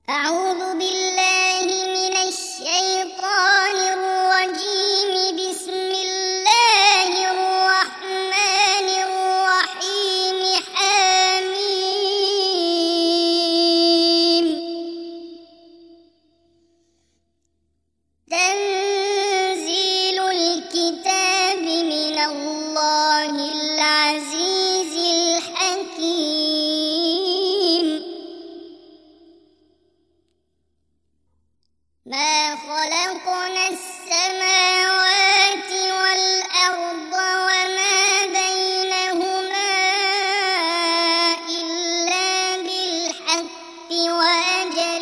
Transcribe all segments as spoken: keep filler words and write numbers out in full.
أعوذ بالله من الشيطان الرجيم. بسم الله الرحمن الرحيم. حميم. تنزيل الكتاب من الله العزيز الحكيم. ما خلقنا السماوات والأرض وما بينهما إلا بالحق وأجل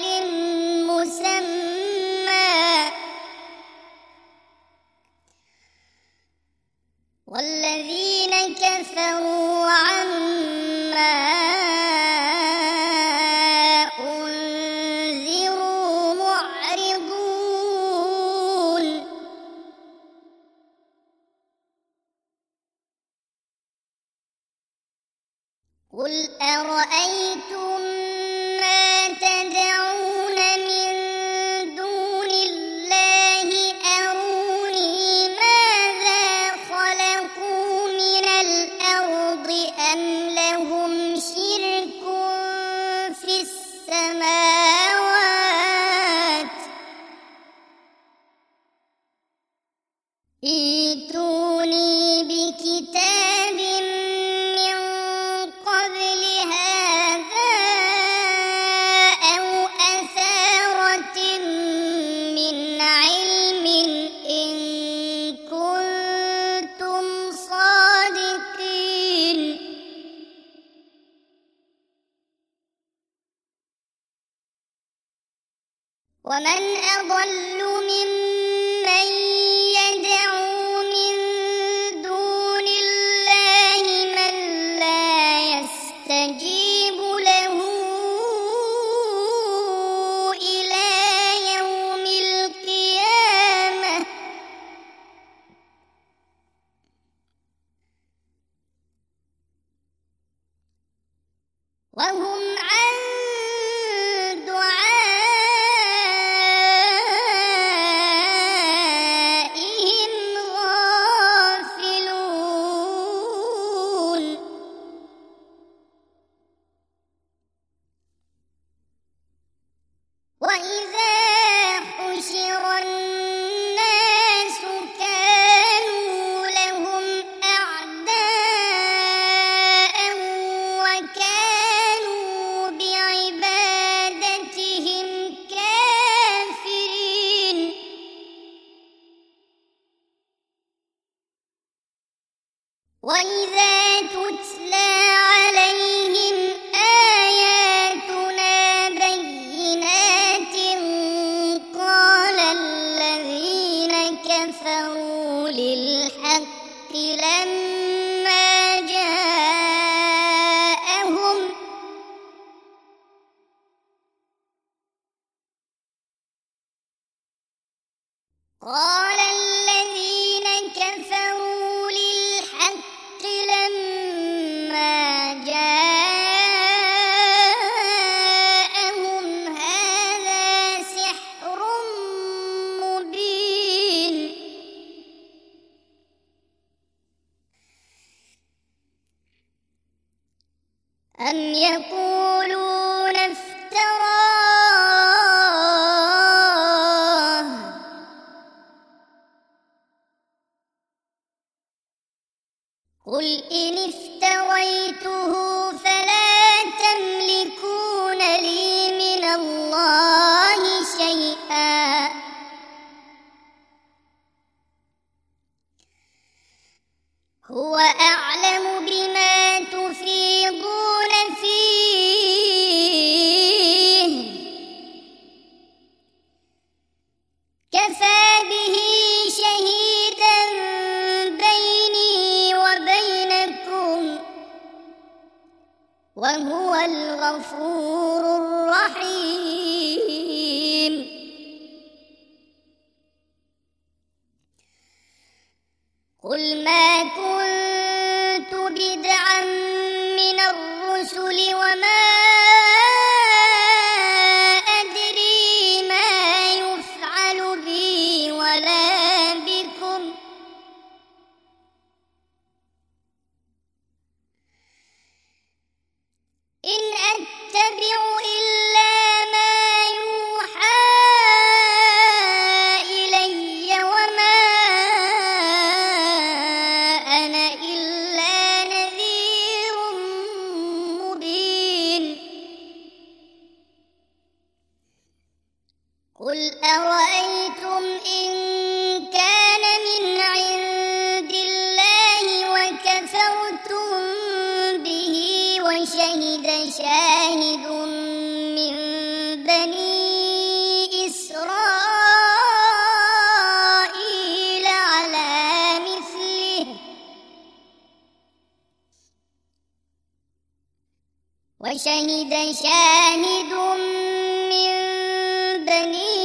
مسمى، والذين كفروا عما أنذروا معرضون. قل أرأيتم ما تدعون من دون الله أروني ماذا خلقوا من الأرض أم لهم شرك في السماوات. ائتوني بكتاب من قبل هذا أو أثارة من علم إن كنتم صادقين. ومن أضل ممن يدعو من دون الله من لا يستجيب له إلى يوم القيامة، وهم عن دعائهم غافلون. وإذا حشر الناس كانوا لهم أعداء وكانوا بعبادتهم كافرين. وإذا تتلى عليهم آياتنا بينات قال الذين كفروا للحق لما جاءهم قال الذين كفروا للحق لما جاءهم هذا سحر مبين. أم يقولون افتراه قل أرأيتم إن كان من عند الله وكفرتم به وشهد شاهد من بني إسرائيل على مثله وشهد شاهد من بني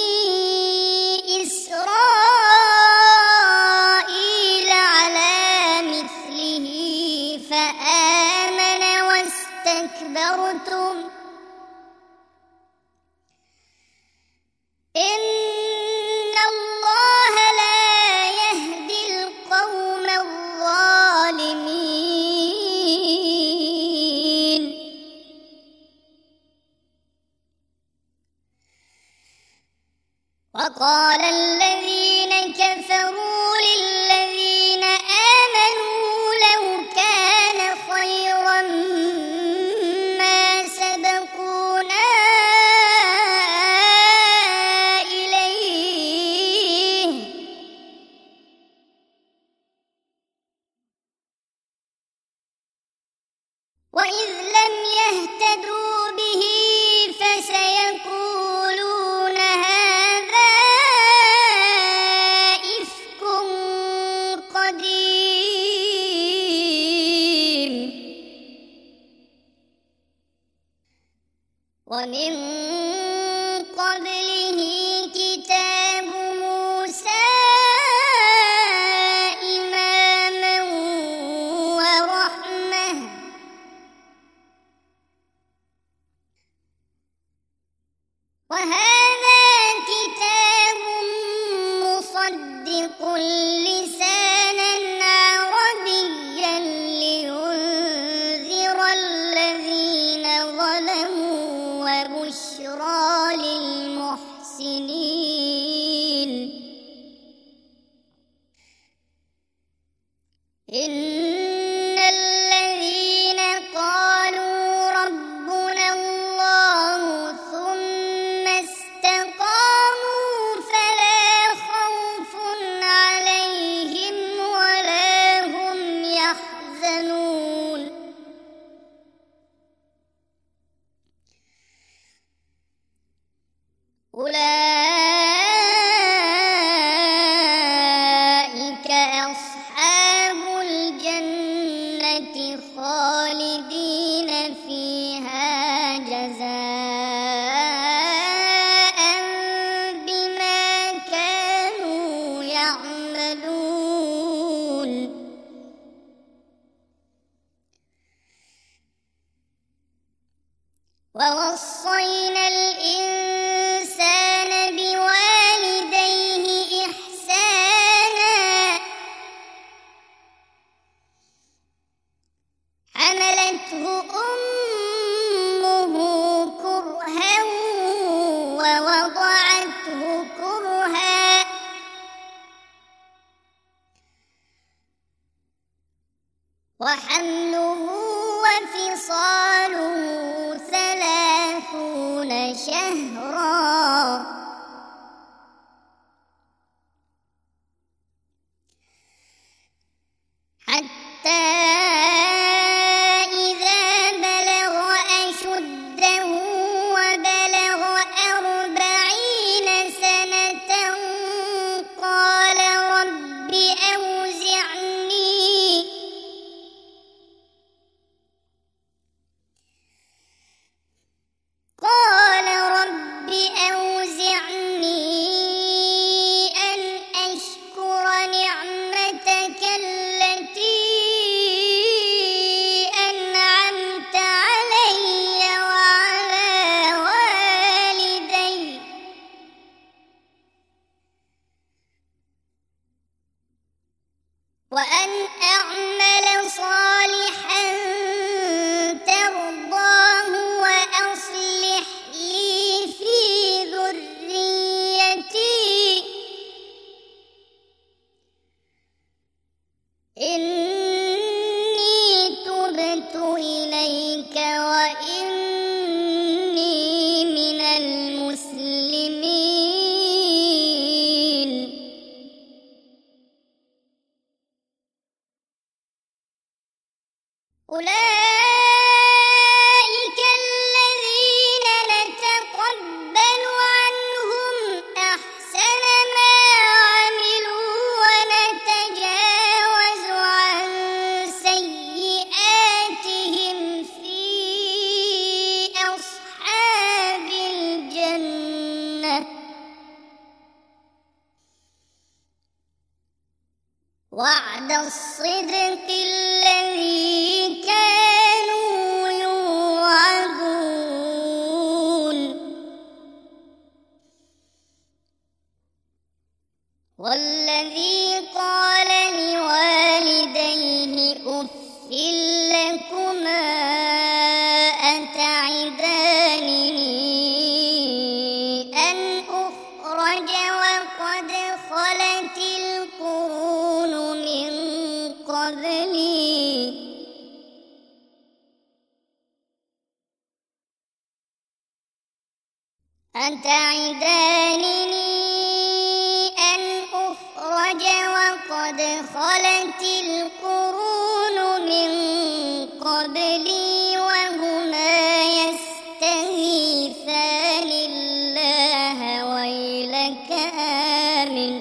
إسرائيل على مثله فآمن واستكبرتم إن الله لا يهدي القوم الظالمين وقال الذين كفروا للذين آمنوا لو كان خيرا ما سبقونا إليه وإذ لم يهتدوا به فسيقولون هذا إفك قديم ومن قبله كتاب موسى إماما ورحمة وهذا كتاب مصدق لسانا عربيا لينذر الذين ظلموا وبشرى للمحسنين إن الذين قالوا ربنا الله ثم استقاموا فلا خوف عليهم ولا هم يحزنون أولئك أصحاب الجنة خالدين فيها جزاء بما كانوا يعملون ووصينا الإنسان بوالديه إحسانا حملته أمه كرها ووضعته كرها وحمله وفصاله ثلاثون شهرا حتى إذا بلغ أشده وبلغ أربعين سنة قال رب أوزعني قال رب الصدق الذي كانوا يوعدون والذي قال لوالديه أف لكما أتعدانني أن أخرج وقد خلت القرون من قبلي أتعدانني أن أخرج وقد خلت القرون من قبلي وهما يستغيثان الله ويلك آمن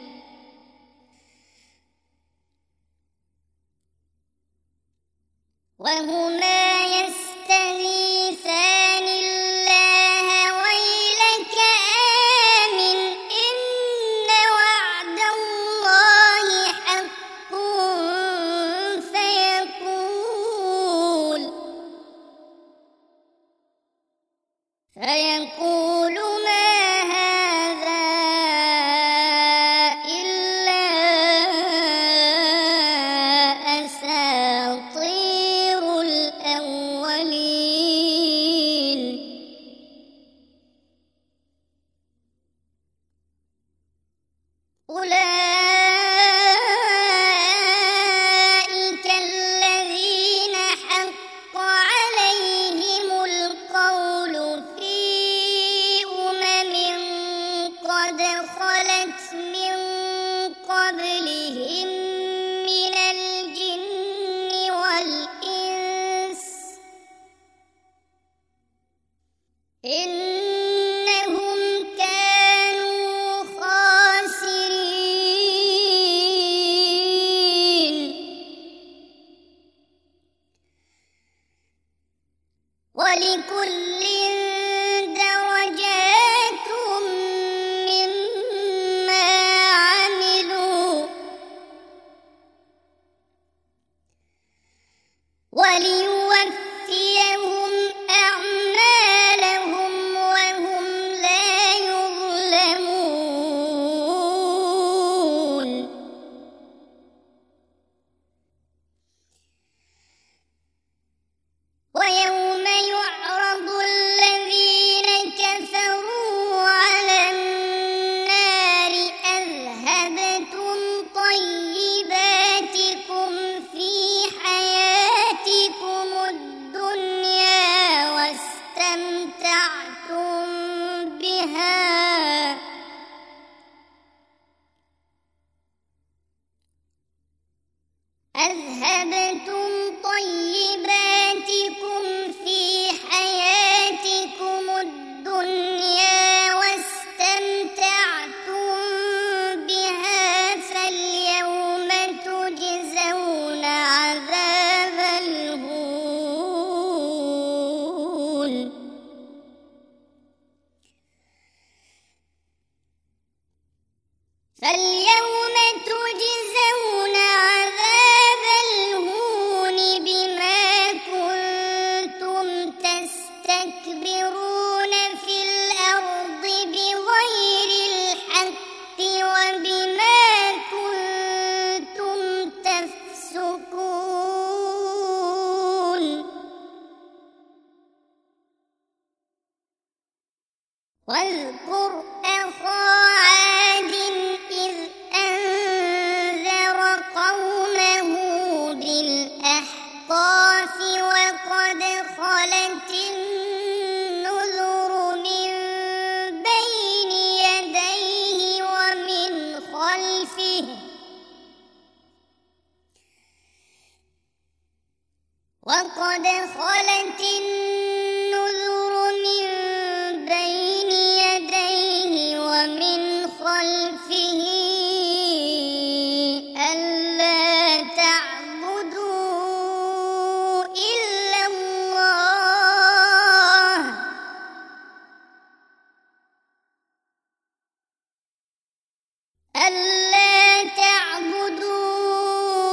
وهما يستغيثان الله ويلك آمن إن وعد الله حق فيقول فيقول ما هذا إلا أساطير الأولين أولئك الذين حق عليهم القول في أمم قد خلت من قبلهم من الجن والإنس إنهم كانوا خاسرين ولكل درجات مما عملوا وليوفيهم أعمالهم وهم لا يظلمون ويوم يعرض الذين كفروا على النار أذهبتم طيباتكم في حياتكم الدنيا واستمتعتم بها أذهبتم طيباتكم في حياتكم الدنيا واستمتعتم بها فاليوم تجزون عذاب الهون فاليوم تجزون عذاب الهون بما كنتم تستكبرون في الأرض بغير الحق وبما كنتم تفسقون واذكر أخا عاد إذ أنذر قومه بالأحقاف وقد خلت النذر من بين يديه ومن خلفه وقد خلت النذر من بين يديه ومن خلفه ألا تعبدوا إلا الله ألا تعبدوا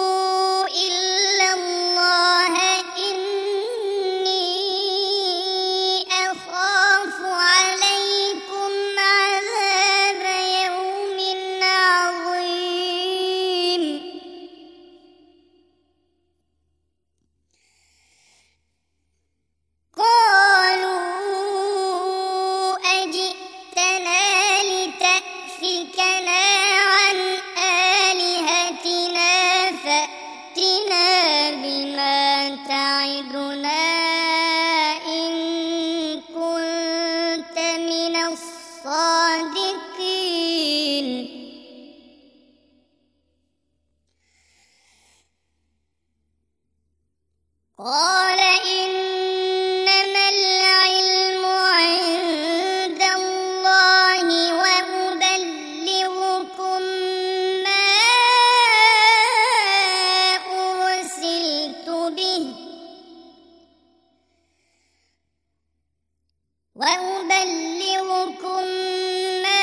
قال إنما العلم عند الله وأبلغكم ما أرسلت به وأبلغكم ما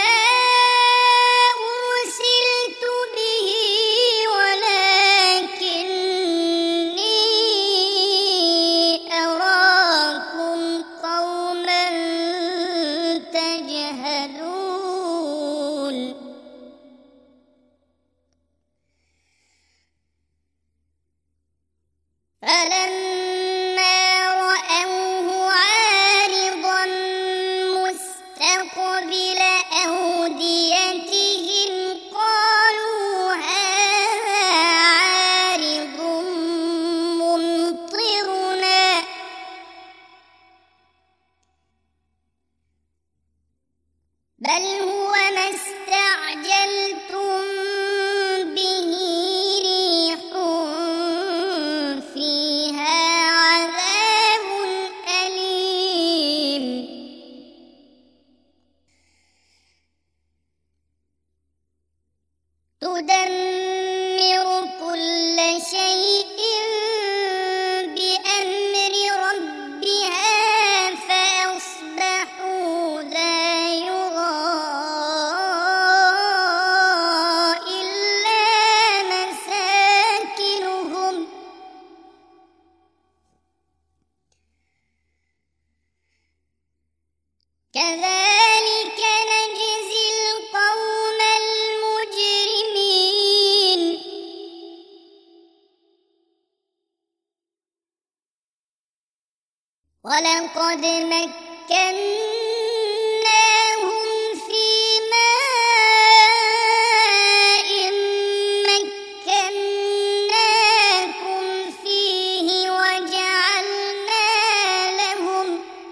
أرسلت به ولكني أراكم قوما تجهلون فلما رأوه عارضا مستقبل أوديتهم قالوا هذا عارض ممطرنا بل هو ما استعجلتم به ريح فيها عذاب أليم تدمر كل شيء بأمر ربها فأصبحوا لا يرى إلا مساكنهم كذلك نجزي القوم المجرمين ولقد مكناهم في ماء مكناكم فيه وجعلنا لهم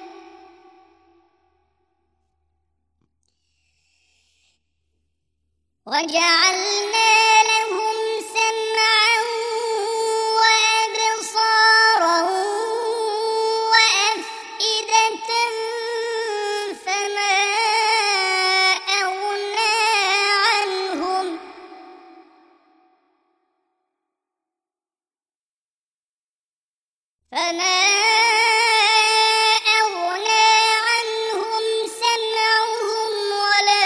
وجعلنا لهم سمعا وأبصارا وأفئدة فما أغنى عنهم فما أغنى عنهم سمعهم ولا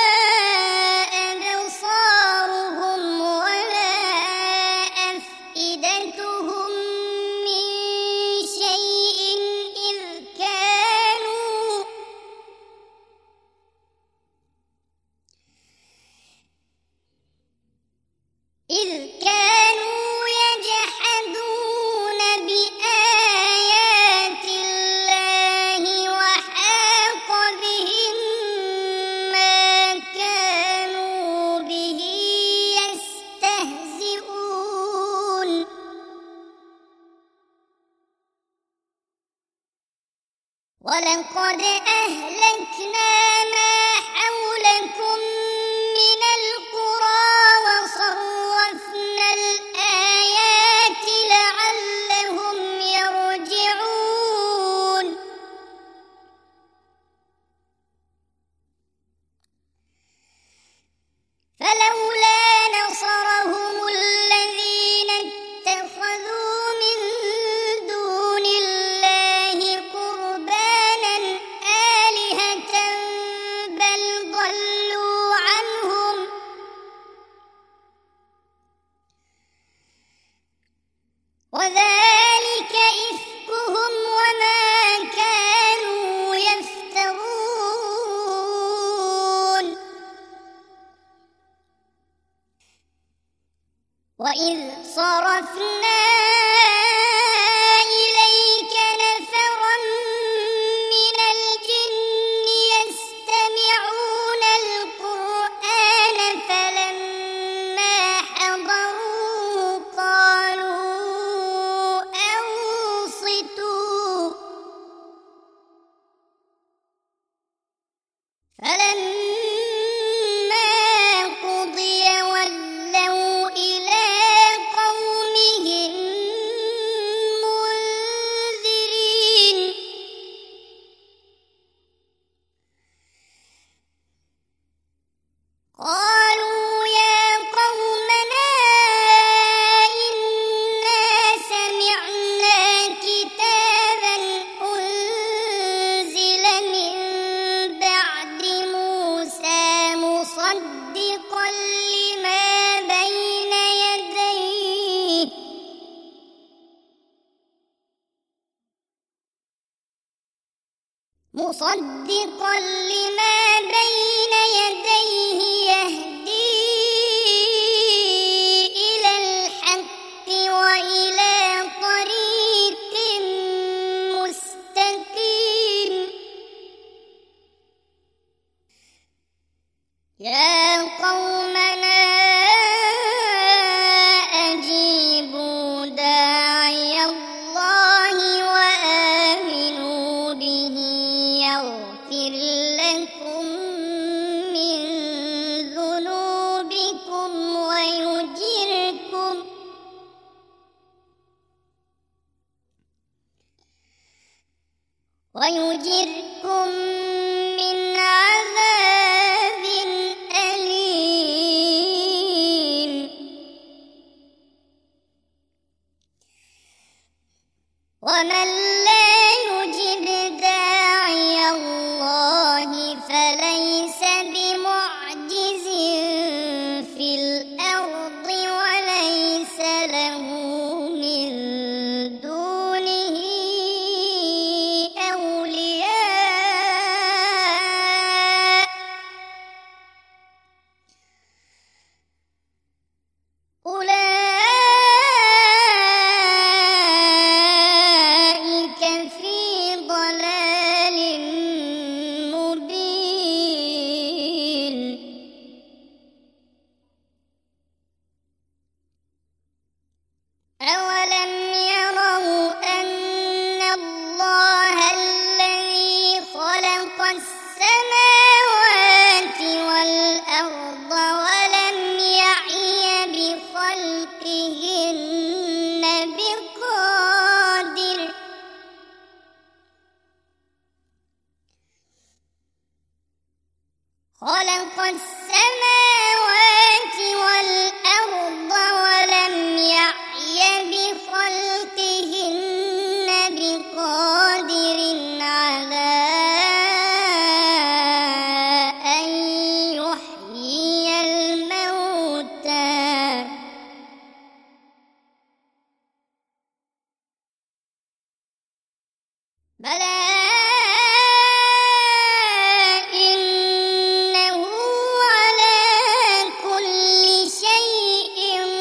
أبصارهم ولا أفئدتهم من شيء إذ كانوا إذ كانوا يجحدون بآيات الله وحاق بهم ما كانوا به يستهزئون ولقد أهلكنا ما حولكم من القرى وصرفنا الآيات لعلهم يرجعون فلولا نصرهم الذين اتخذوا من دون الله قربانا آلهة بل ضلوا عنهم وذلك إفكهم وما كانوا يفترون وإذ صرفنا إليك نفرا من الجن يستمعون القرآن فلما حضروه قالوا أنصتوا فلما قضي ولوا إلى قومهم مصدقا لما بين يديه يهدي إلى الحق وإلى طريق مستقيم. يا قومنا أجيبوا داعي الله وآمنوا به يغفر لكم من ذنوبكم ويجركم ويجركم من عذاب أليم. ومن لا يجب داعي الله فليس بمعجز في الأرض وليس له من دونه أولياء. أولئك في ضلال مبين. أولم يروا أن الله الذي خلق السماوات والأرض ولم يعي بخلقهن بقادر خلق السماوات والأرض ولم يعي بخلقهن بقادر على أن يحيي الموتى. بلى إنه على كل شيء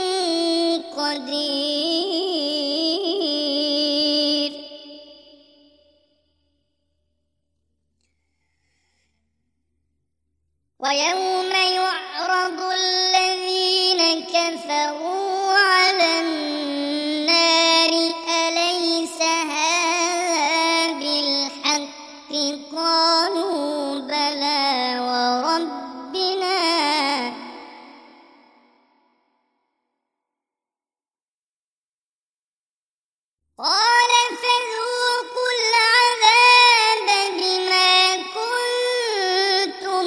قدير. ويوم يعرض الذين كفروا على النار أليس هذا بالحق قالوا بلى وربنا قال فذوقوا العذاب بما كنتم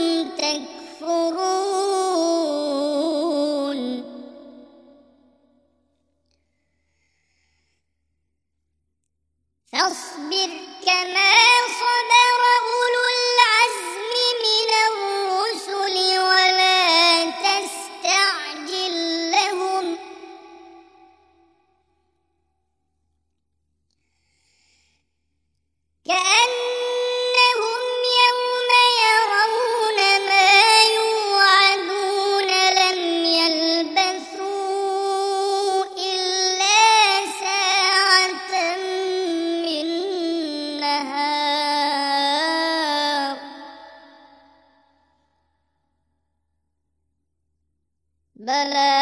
تكفرون. فاصبر كما صبر أولو العزم من الرسل ولا تستعجل لهم. كأنهم يوم يرون ما يوعدون لم يلبثوا إلا ساعة من نهار بلاغ.